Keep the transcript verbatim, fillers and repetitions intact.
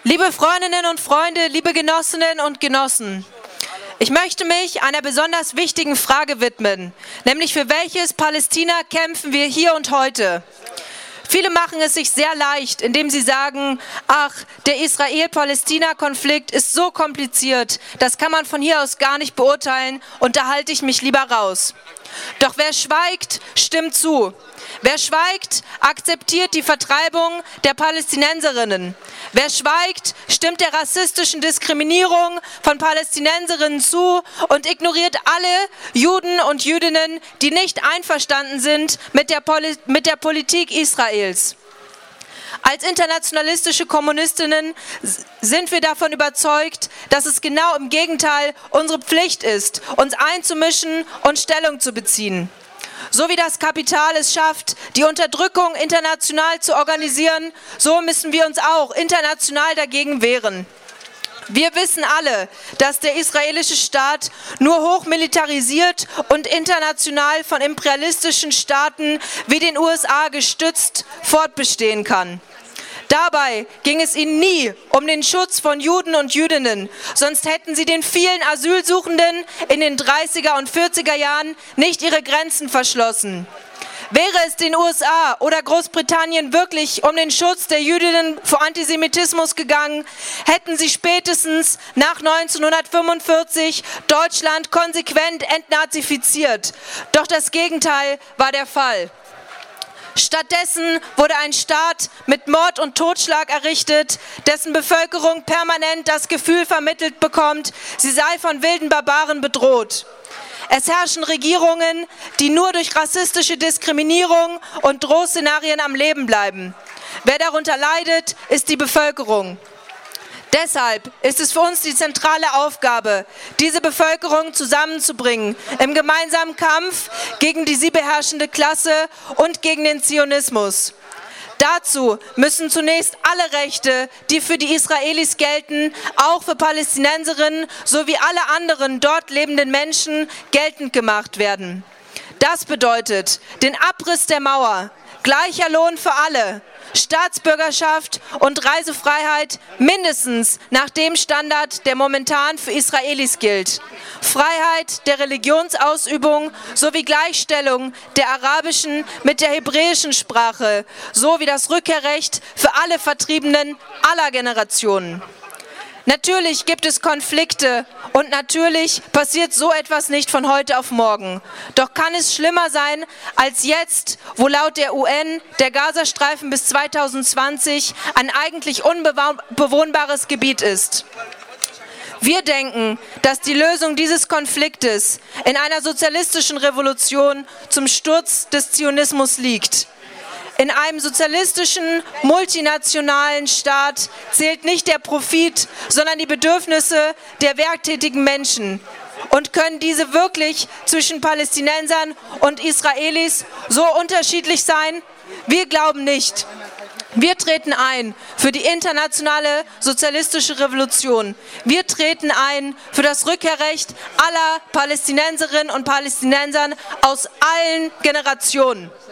Liebe Freundinnen und Freunde, liebe Genossinnen und Genossen, ich möchte mich einer besonders wichtigen Frage widmen, nämlich für welches Palästina kämpfen wir hier und heute? Viele machen es sich sehr leicht, indem sie sagen, ach, der Israel-Palästina-Konflikt ist so kompliziert, das kann man von hier aus gar nicht beurteilen und da halte ich mich lieber raus. Doch wer schweigt, stimmt zu. Wer schweigt, akzeptiert die Vertreibung der Palästinenserinnen. Wer schweigt, stimmt der rassistischen Diskriminierung von Palästinenserinnen zu und ignoriert alle Juden und Jüdinnen, die nicht einverstanden sind mit der, Poli- mit der Politik Israels. Als internationalistische Kommunistinnen sind wir davon überzeugt, dass es genau im Gegenteil unsere Pflicht ist, uns einzumischen und Stellung zu beziehen. So wie das Kapital es schafft, die Unterdrückung international zu organisieren, so müssen wir uns auch international dagegen wehren. Wir wissen alle, dass der israelische Staat nur hochmilitarisiert und international von imperialistischen Staaten wie den U S A gestützt fortbestehen kann. Dabei ging es ihnen nie um den Schutz von Juden und Jüdinnen, sonst hätten sie den vielen Asylsuchenden in den dreißiger und vierziger Jahren nicht ihre Grenzen verschlossen. Wäre es den U S A oder Großbritannien wirklich um den Schutz der Jüdinnen vor Antisemitismus gegangen, hätten sie spätestens nach neunzehnhundertfünfundvierzig Deutschland konsequent entnazifiziert. Doch das Gegenteil war der Fall. Stattdessen wurde ein Staat mit Mord und Totschlag errichtet, dessen Bevölkerung permanent das Gefühl vermittelt bekommt, sie sei von wilden Barbaren bedroht. Es herrschen Regierungen, die nur durch rassistische Diskriminierung und Drohszenarien am Leben bleiben. Wer darunter leidet, ist die Bevölkerung. Deshalb ist es für uns die zentrale Aufgabe, diese Bevölkerung zusammenzubringen im gemeinsamen Kampf gegen die sie beherrschende Klasse und gegen den Zionismus. Dazu müssen zunächst alle Rechte, die für die Israelis gelten, auch für Palästinenserinnen sowie alle anderen dort lebenden Menschen geltend gemacht werden. Das bedeutet den Abriss der Mauer, gleicher Lohn für alle, Staatsbürgerschaft und Reisefreiheit mindestens nach dem Standard, der momentan für Israelis gilt. Freiheit der Religionsausübung sowie Gleichstellung der arabischen mit der hebräischen Sprache sowie das Rückkehrrecht für alle Vertriebenen aller Generationen. Natürlich gibt es Konflikte und natürlich passiert so etwas nicht von heute auf morgen. Doch kann es schlimmer sein als jetzt, wo laut der U N der Gazastreifen bis zweitausendzwanzig ein eigentlich unbewohnbares Gebiet ist. Wir denken, dass die Lösung dieses Konfliktes in einer sozialistischen Revolution zum Sturz des Zionismus liegt. In einem sozialistischen, multinationalen Staat zählt nicht der Profit, sondern die Bedürfnisse der werktätigen Menschen. Und können diese wirklich zwischen Palästinensern und Israelis so unterschiedlich sein? Wir glauben nicht. Wir treten ein für die internationale sozialistische Revolution. Wir treten ein für das Rückkehrrecht aller Palästinenserinnen und Palästinensern aus allen Generationen.